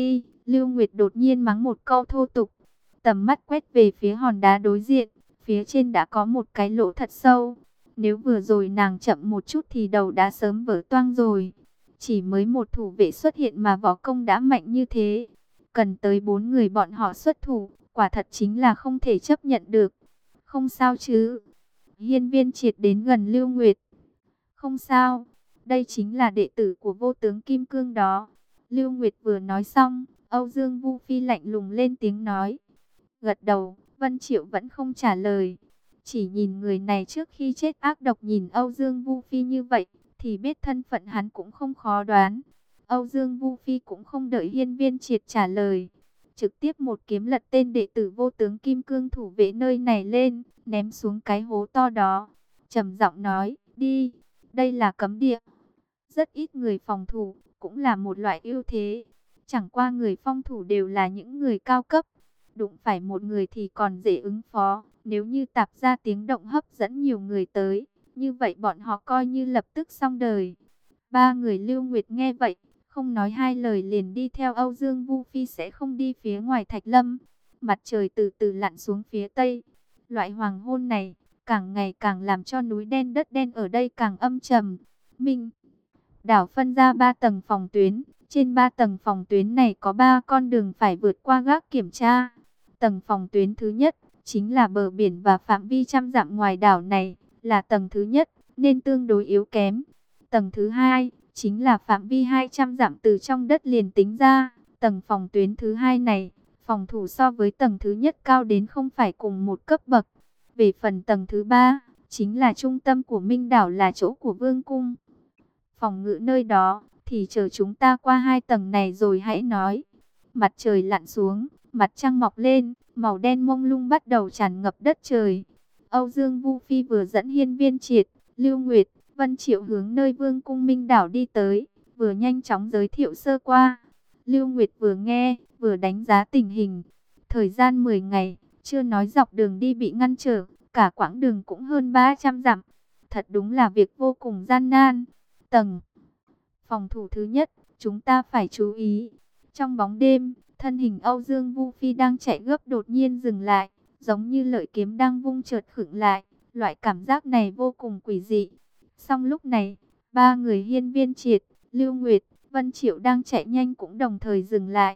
Lưu Nguyệt đột nhiên mắng một câu thô tục, tầm mắt quét về phía hòn đá đối diện, phía trên đã có một cái lỗ thật sâu. Nếu vừa rồi nàng chậm một chút thì đầu đã sớm vỡ toang rồi. Chỉ mới một thủ vệ xuất hiện mà võ công đã mạnh như thế, cần tới 4 người bọn họ xuất thủ, quả thật chính là không thể chấp nhận được. Không sao chứ? Hiên Viên Triệt đến gần Lưu Nguyệt. Không sao, đây chính là đệ tử của vô tướng Kim Cương đó. Lưu Nguyệt vừa nói xong, Âu Dương Vu Phi lạnh lùng lên tiếng nói. Gật đầu, Vân Triệu vẫn không trả lời. Chỉ nhìn người này trước khi chết ác độc, nhìn Âu Dương Vu Phi như vậy, thì biết thân phận hắn cũng không khó đoán. Âu Dương Vu Phi cũng không đợi Hiên Viên Triệt trả lời, trực tiếp một kiếm lật tên đệ tử vô tướng Kim Cương thủ vệ nơi này lên, ném xuống cái hố to đó. Trầm giọng nói, đi, đây là cấm địa. Rất ít người phòng thủ, cũng là một loại ưu thế. Chẳng qua người phong thủ đều là những người cao cấp. Đụng phải một người thì còn dễ ứng phó. Nếu như tạp ra tiếng động hấp dẫn nhiều người tới, như vậy bọn họ coi như lập tức xong đời. Ba người Lưu Nguyệt nghe vậy, không nói hai lời liền đi theo Âu Dương Vu Phi, sẽ không đi phía ngoài Thạch Lâm. Mặt trời từ từ lặn xuống phía tây. Loại hoàng hôn này, càng ngày càng làm cho núi đen đất đen ở đây càng âm trầm. Minh đảo phân ra 3 tầng phòng tuyến. Trên 3 tầng phòng tuyến này có 3 con đường phải vượt qua gác kiểm tra. Tầng phòng tuyến thứ nhất chính là bờ biển và phạm vi trăm dặm ngoài đảo này, là tầng thứ nhất, nên tương đối yếu kém. Tầng thứ hai chính là phạm vi 200 dặm từ trong đất liền tính ra. Tầng phòng tuyến thứ hai này, phòng thủ so với tầng thứ nhất cao đến không phải cùng một cấp bậc. Về phần tầng thứ ba, chính là trung tâm của Minh đảo, là chỗ của Vương cung. Phòng ngự nơi đó, thì chờ chúng ta qua 2 tầng này rồi hãy nói. Mặt trời lặn xuống, mặt trăng mọc lên, màu đen mông lung bắt đầu tràn ngập đất trời. Âu Dương Vu Phi vừa dẫn Hiên Viên Triệt, Lưu Nguyệt, Vân Triệu hướng nơi Vương cung Minh đảo đi tới, vừa nhanh chóng giới thiệu sơ qua. Lưu Nguyệt vừa nghe, vừa đánh giá tình hình. Thời gian 10 ngày, chưa nói dọc đường đi bị ngăn trở, cả quãng đường cũng hơn 300 dặm. Thật đúng là việc vô cùng gian nan. Tầng phòng thủ thứ nhất, chúng ta phải chú ý. Trong bóng đêm, thân hình Âu Dương Vu Phi đang chạy gấp đột nhiên dừng lại, giống như lợi kiếm đang vung chợt khựng lại. Loại cảm giác này vô cùng quỷ dị. Song lúc này, ba người Hiên Viên Triệt, Lưu Nguyệt, Vân Triệu đang chạy nhanh cũng đồng thời dừng lại.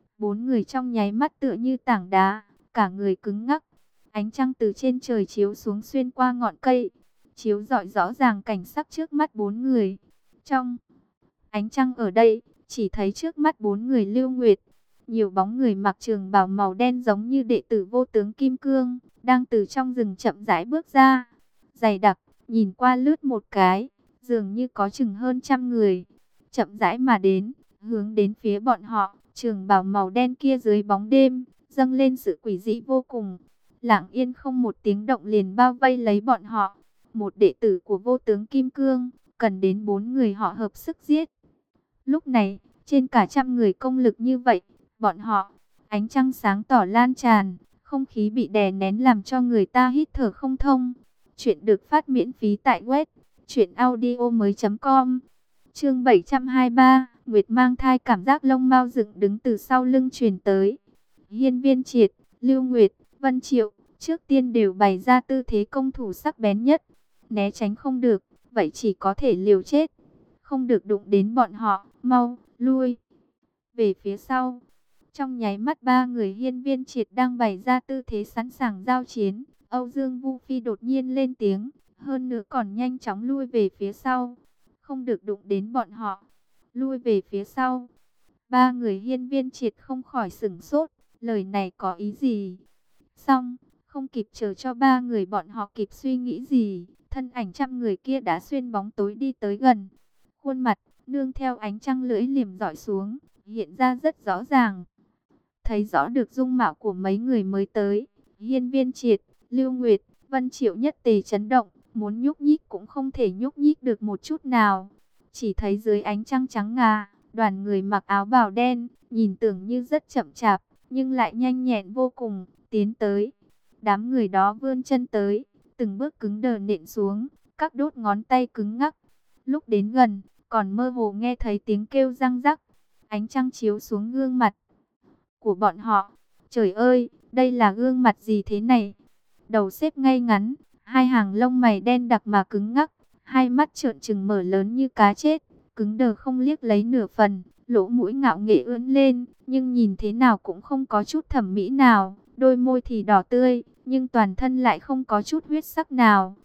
4 người trong nháy mắt tựa như tảng đá, cả người cứng ngắc. Ánh trăng từ trên trời chiếu xuống xuyên qua ngọn cây, chiếu rọi rõ ràng cảnh sắc trước mắt 4 người. Trong ánh trăng ở đây, chỉ thấy trước mắt 4 người Lưu Nguyệt, nhiều bóng người mặc trường bào màu đen giống như đệ tử vô tướng Kim Cương, đang từ trong rừng chậm rãi bước ra. Dày đặc, nhìn qua lướt một cái, dường như có chừng hơn 100 người, chậm rãi mà đến, hướng đến phía bọn họ. Trường bào màu đen kia dưới bóng đêm, dâng lên sự quỷ dị vô cùng. Lặng yên không một tiếng động liền bao vây lấy bọn họ. Một đệ tử của vô tướng Kim Cương, cần đến 4 người họ hợp sức giết. Lúc này, trên cả 100 người công lực như vậy, bọn họ, ánh trăng sáng tỏ lan tràn, không khí bị đè nén làm cho người ta hít thở không thông. Chuyện được phát miễn phí tại web truyệnaudiomoi.com. Chương 723, Nguyệt mang thai, cảm giác lông mao dựng đứng từ sau lưng truyền tới. Hiên Viên Triệt, Lưu Nguyệt, Vân Triệu, trước tiên đều bày ra tư thế công thủ sắc bén nhất. Né tránh không được, vậy chỉ có thể liều chết. Không được đụng đến bọn họ, mau, lui. Về phía sau, trong nháy mắt ba người Hiên Viên Triệt đang bày ra tư thế sẵn sàng giao chiến. Âu Dương Vu Phi đột nhiên lên tiếng, hơn nữa còn nhanh chóng lui về phía sau. Không được đụng đến bọn họ, lui về phía sau. Ba người Hiên Viên Triệt không khỏi sửng sốt, lời này có ý gì? Xong, không kịp chờ cho ba người bọn họ kịp suy nghĩ gì, thân ảnh 100 người kia đã xuyên bóng tối đi tới gần. Khuôn mặt, nương theo ánh trăng lưỡi liềm rọi xuống, hiện ra rất rõ ràng. Thấy rõ được dung mạo của mấy người mới tới, Hiên Viên Triệt, Lưu Nguyệt, Vân Triệu nhất tề chấn động, muốn nhúc nhích cũng không thể nhúc nhích được một chút nào. Chỉ thấy dưới ánh trăng trắng ngà, đoàn người mặc áo bào đen, nhìn tưởng như rất chậm chạp, nhưng lại nhanh nhẹn vô cùng, tiến tới. Đám người đó vươn chân tới, từng bước cứng đờ nện xuống, các đốt ngón tay cứng ngắc. Lúc đến gần, còn mơ hồ nghe thấy tiếng kêu răng rắc. Ánh trăng chiếu xuống gương mặt của bọn họ. Trời ơi, đây là gương mặt gì thế này? Đầu xếp ngay ngắn, hai hàng lông mày đen đặc mà cứng ngắc, hai mắt trợn trừng mở lớn như cá chết, cứng đờ không liếc lấy nửa phần, lỗ mũi ngạo nghễ ưỡn lên, nhưng nhìn thế nào cũng không có chút thẩm mỹ nào, đôi môi thì đỏ tươi, nhưng toàn thân lại không có chút huyết sắc nào.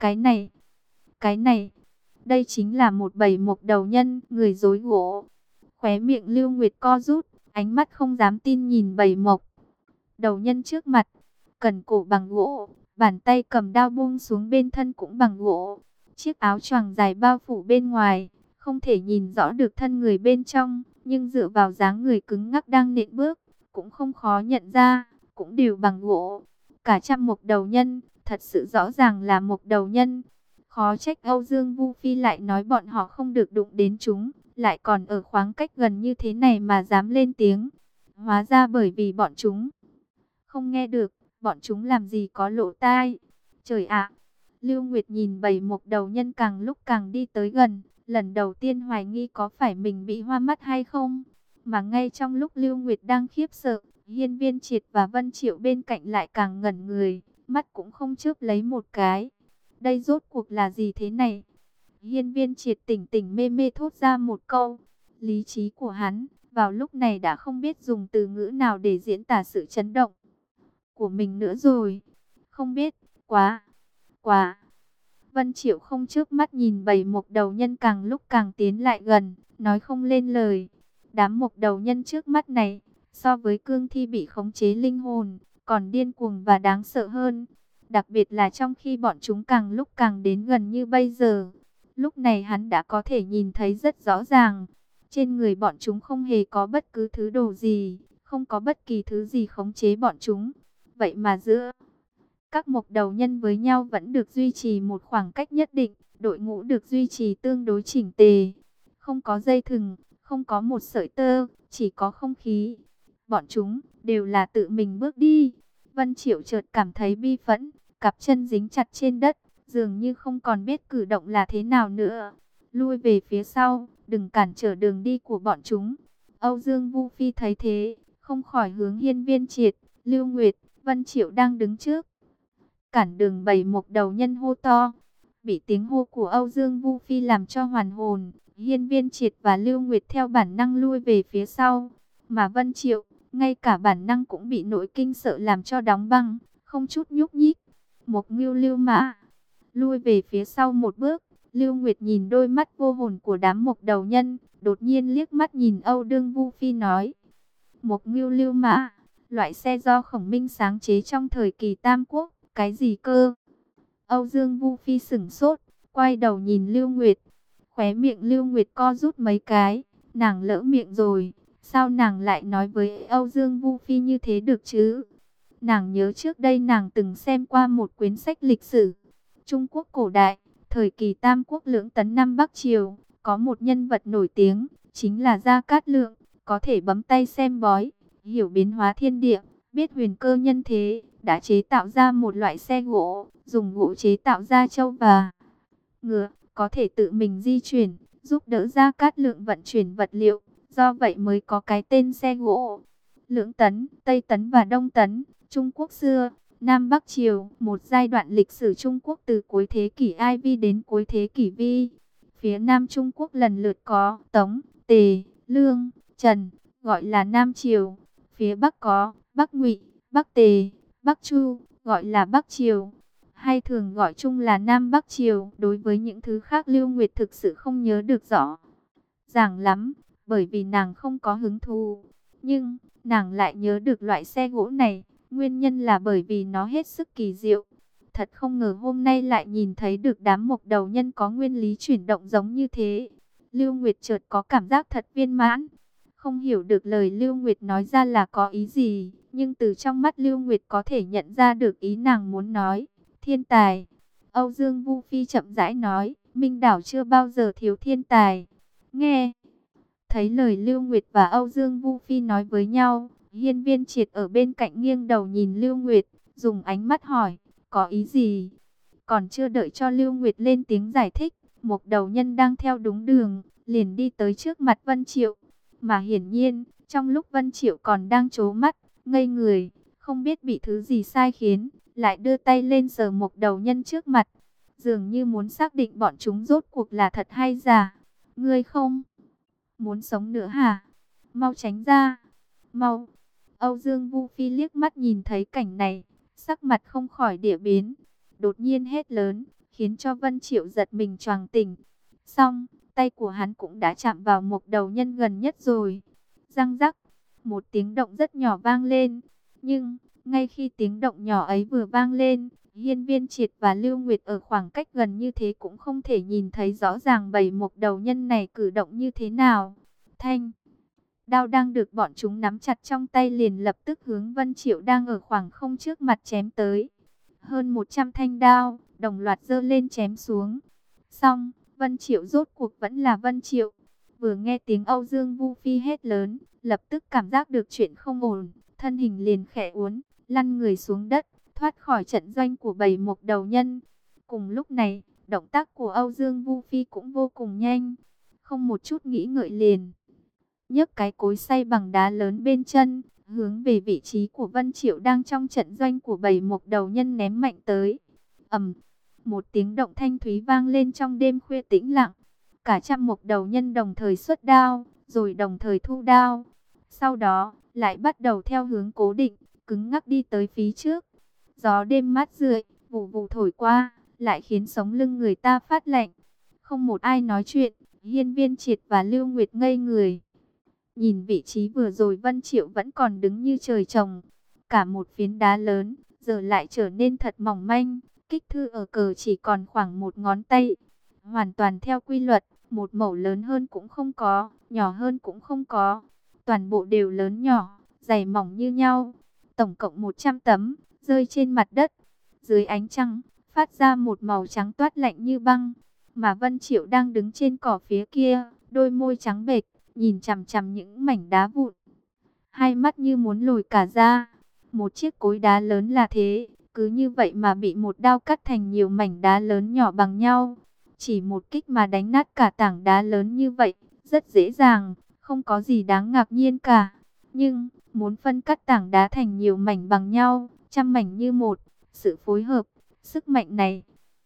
Cái này, đây chính là một bầy mộc đầu nhân, người rối gỗ. Khóe miệng Lưu Nguyệt co rút, ánh mắt không dám tin nhìn bầy mộc đầu nhân trước mặt, cần cổ bằng gỗ, bàn tay cầm đao buông xuống bên thân cũng bằng gỗ. Chiếc áo choàng dài bao phủ bên ngoài, không thể nhìn rõ được thân người bên trong, nhưng dựa vào dáng người cứng ngắc đang nện bước, cũng không khó nhận ra, cũng đều bằng gỗ. Cả trăm mộc đầu nhân, thật sự rõ ràng là mộc đầu nhân. Khó trách Âu Dương Vu Phi lại nói bọn họ không được đụng đến chúng, lại còn ở khoảng cách gần như thế này mà dám lên tiếng. Hóa ra bởi vì bọn chúng không nghe được, bọn chúng làm gì có lỗ tai. Trời ạ! Lưu Nguyệt nhìn bầy mộc đầu nhân càng lúc càng đi tới gần, lần đầu tiên hoài nghi có phải mình bị hoa mắt hay không. Mà ngay trong lúc Lưu Nguyệt đang khiếp sợ, Hiên Viên Triệt và Vân Triệu bên cạnh lại càng ngẩn người, mắt cũng không chớp lấy một cái. Đây rốt cuộc là gì thế này? Hiên Viên Triệt tỉnh tỉnh mê mê thốt ra một câu. Lý trí của hắn vào lúc này đã không biết dùng từ ngữ nào để diễn tả sự chấn động của mình nữa rồi. Không biết, quá. Vân Triệu không chớp mắt nhìn bầy mộc đầu nhân càng lúc càng tiến lại gần, nói không lên lời. Đám mộc đầu nhân trước mắt này, so với cương thi bị khống chế linh hồn, còn điên cuồng và đáng sợ hơn. Đặc biệt là trong khi bọn chúng càng lúc càng đến gần như bây giờ. Lúc này hắn đã có thể nhìn thấy rất rõ ràng. Trên người bọn chúng không hề có bất cứ thứ đồ gì, không có bất kỳ thứ gì khống chế bọn chúng. Vậy mà giữa các mộc đầu nhân với nhau vẫn được duy trì một khoảng cách nhất định, đội ngũ được duy trì tương đối chỉnh tề. Không có dây thừng, không có một sợi tơ, chỉ có không khí. Bọn chúng đều là tự mình bước đi. Vân Triệu chợt cảm thấy bi phẫn, cặp chân dính chặt trên đất, dường như không còn biết cử động là thế nào nữa. Lui về phía sau, đừng cản trở đường đi của bọn chúng. Âu Dương Vu Phi thấy thế, không khỏi hướng Hiên Viên Triệt, Lưu Nguyệt, Vân Triệu đang đứng trước cản đường bầy mộc đầu nhân hô to. Bị tiếng hô của Âu Dương Vu Phi làm cho hoàn hồn, Hiên Viên Triệt và Lưu Nguyệt theo bản năng lui về phía sau. Mà Vân Triệu, ngay cả bản năng cũng bị nỗi kinh sợ làm cho đóng băng, không chút nhúc nhích. Mộc Ngưu Lưu Mã lui về phía sau một bước. Lưu Nguyệt nhìn đôi mắt vô hồn của đám mộc đầu nhân, đột nhiên liếc mắt nhìn Âu Dương Vu Phi nói: Mộc Ngưu Lưu Mã, loại xe do Khổng Minh sáng chế trong thời kỳ Tam Quốc. Cái gì cơ? Âu Dương Vu Phi sửng sốt, quay đầu nhìn Lưu Nguyệt. Khóe miệng Lưu Nguyệt co rút mấy cái, nàng lỡ miệng rồi. Sao nàng lại nói với Âu Dương Vu Phi như thế được chứ? Nàng nhớ trước đây nàng từng xem qua một quyển sách lịch sử Trung Quốc cổ đại, thời kỳ Tam Quốc lưỡng tấn năm Bắc Triều, có một nhân vật nổi tiếng, chính là Gia Cát Lượng, có thể bấm tay xem bói, hiểu biến hóa thiên địa, biết huyền cơ nhân thế, đã chế tạo ra một loại xe gỗ, dùng gỗ chế tạo ra trâu và ngựa, có thể tự mình di chuyển, giúp đỡ Gia Cát Lượng vận chuyển vật liệu, do vậy mới có cái tên xe gỗ. Lưỡng tấn, Tây tấn và Đông tấn, Trung Quốc xưa, Nam Bắc Triều, một giai đoạn lịch sử Trung Quốc từ cuối thế kỷ IV đến cuối thế kỷ Vi. Phía Nam Trung Quốc lần lượt có Tống, Tề, Lương, Trần, gọi là Nam Triều. Phía Bắc có Bắc Ngụy, Bắc Tề, Bắc Chu, gọi là Bắc Triều, hay thường gọi chung là Nam Bắc Triều. Đối với những thứ khác Lưu Nguyệt thực sự không nhớ được rõ ràng lắm, bởi vì nàng không có hứng thú. Nhưng, nàng lại nhớ được loại xe gỗ này, nguyên nhân là bởi vì nó hết sức kỳ diệu. Thật không ngờ hôm nay lại nhìn thấy được đám mộc đầu nhân có nguyên lý chuyển động giống như thế. Lưu Nguyệt chợt có cảm giác thật viên mãn. Không hiểu được lời Lưu Nguyệt nói ra là có ý gì, nhưng từ trong mắt Lưu Nguyệt có thể nhận ra được ý nàng muốn nói. Thiên tài. Âu Dương Vu Phi chậm rãi nói, Minh Đảo chưa bao giờ thiếu thiên tài. Nghe thấy lời Lưu Nguyệt và Âu Dương Vu Phi nói với nhau, Hiên Viên Triệt ở bên cạnh nghiêng đầu nhìn Lưu Nguyệt, dùng ánh mắt hỏi, có ý gì? Còn chưa đợi cho Lưu Nguyệt lên tiếng giải thích, một đầu nhân đang theo đúng đường, liền đi tới trước mặt Vân Triệu. Mà hiển nhiên, Trong lúc Vân Triệu còn đang trố mắt, ngây người, không biết bị thứ gì sai khiến, lại đưa tay lên sờ Mộc Đầu Nhân trước mặt, dường như muốn xác định bọn chúng rốt cuộc là thật hay giả. Ngươi không muốn sống nữa hả? Mau tránh ra, mau. Âu Dương Vu Phi liếc mắt nhìn thấy cảnh này, sắc mặt không khỏi địa biến, đột nhiên hét lớn, khiến cho Vân Triệu giật mình choàng tỉnh. Xong, tay của hắn cũng đã chạm vào Mộc Đầu Nhân gần nhất rồi. Răng rắc, một tiếng động rất nhỏ vang lên. Nhưng, ngay khi tiếng động nhỏ ấy vừa vang lên, Hiên Viên Triệt và Lưu Nguyệt ở khoảng cách gần như thế cũng không thể nhìn thấy rõ ràng bầy Mộc Đầu Nhân này cử động như thế nào. Thanh đao đang được bọn chúng nắm chặt trong tay liền lập tức hướng Vân Triệu đang ở khoảng không trước mặt chém tới. Hơn 100 thanh đao, đồng loạt giơ lên chém xuống. Xong, Vân Triệu rốt cuộc vẫn là Vân Triệu. Vừa nghe tiếng Âu Dương Vu Phi hét lớn, lập tức cảm giác được chuyện không ổn, thân hình liền khẽ uốn, lăn người xuống đất, thoát khỏi trận doanh của bầy Mộc Đầu Nhân. Cùng lúc này, động tác của Âu Dương Vu Phi cũng vô cùng nhanh, không một chút nghĩ ngợi liền nhấc cái cối xay bằng đá lớn bên chân, hướng về vị trí của Vân Triệu đang trong trận doanh của bầy Mộc Đầu Nhân ném mạnh tới. Ầm, một tiếng động thanh thúy vang lên trong đêm khuya tĩnh lặng. Cả trăm Mộc Đầu Nhân đồng thời xuất đao, rồi đồng thời thu đao. Sau đó, lại bắt đầu theo hướng cố định, cứng ngắc đi tới phía trước. Gió đêm mát rượi, vù vù thổi qua, lại khiến sống lưng người ta phát lạnh. Không một ai nói chuyện, Hiên Viên Triệt và Lưu Nguyệt ngây người. Nhìn vị trí vừa rồi Vân Triệu vẫn còn đứng như trời trồng. Cả một phiến đá lớn, giờ lại trở nên thật mỏng manh. Kích thước ở cờ chỉ còn khoảng một ngón tay. Hoàn toàn theo quy luật, một mẩu lớn hơn cũng không có, nhỏ hơn cũng không có. Toàn bộ đều lớn nhỏ, dày mỏng như nhau. Tổng cộng 100 tấm, rơi trên mặt đất. Dưới ánh trăng, phát ra một màu trắng toát lạnh như băng. Mà Vân Triệu đang đứng trên cỏ phía kia, đôi môi trắng bệch, nhìn chằm chằm những mảnh đá vụn. Hai mắt như muốn lồi cả ra. Một chiếc cối đá lớn là thế, cứ như vậy mà bị một đao cắt thành nhiều mảnh đá lớn nhỏ bằng nhau. Chỉ một kích mà đánh nát cả tảng đá lớn như vậy, rất dễ dàng, không có gì đáng ngạc nhiên cả. Nhưng, muốn phân cắt tảng đá thành nhiều mảnh bằng nhau, trăm mảnh như một, sự phối hợp, sức mạnh này.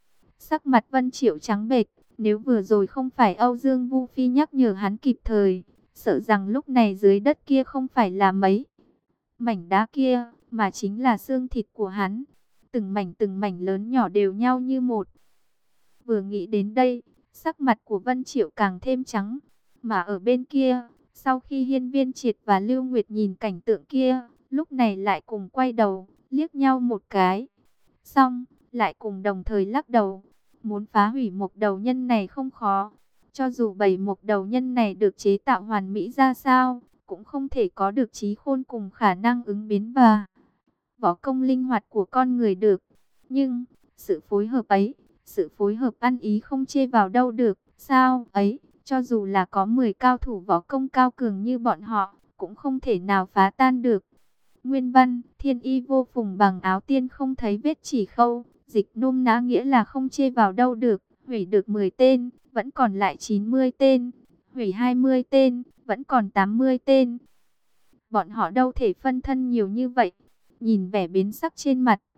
Sắc mặt Vân Triệu trắng bệch, nếu vừa rồi không phải Âu Dương Vu Phi nhắc nhở hắn kịp thời, sợ rằng lúc này dưới đất kia không phải là mấy mảnh đá kia, mà chính là xương thịt của hắn. Từng mảnh lớn nhỏ đều nhau như một. Vừa nghĩ đến đây, sắc mặt của Vân Triệu càng thêm trắng. Mà ở bên kia, sau khi Hiên Viên Triệt và Lưu Nguyệt nhìn cảnh tượng kia, lúc này lại cùng quay đầu, liếc nhau một cái. Xong, lại cùng đồng thời lắc đầu. Muốn phá hủy Mộc Đầu Nhân này không khó. Cho dù bầy Mộc Đầu Nhân này được chế tạo hoàn mỹ ra sao, cũng không thể có được trí khôn cùng khả năng ứng biến và võ công linh hoạt của con người được. Nhưng, sự phối hợp ấy, sự phối hợp ăn ý không chê vào đâu được. Sao ấy, cho dù là có 10 cao thủ võ công cao cường như bọn họ, cũng không thể nào phá tan được. Nguyên văn, thiên y vô phùng bằng áo tiên không thấy vết chỉ khâu. Dịch nôm na nghĩa là không chê vào đâu được, hủy được 10 tên, vẫn còn lại 90 tên, hủy 20 tên, vẫn còn 80 tên. Bọn họ đâu thể phân thân nhiều như vậy. Nhìn vẻ biến sắc trên mặt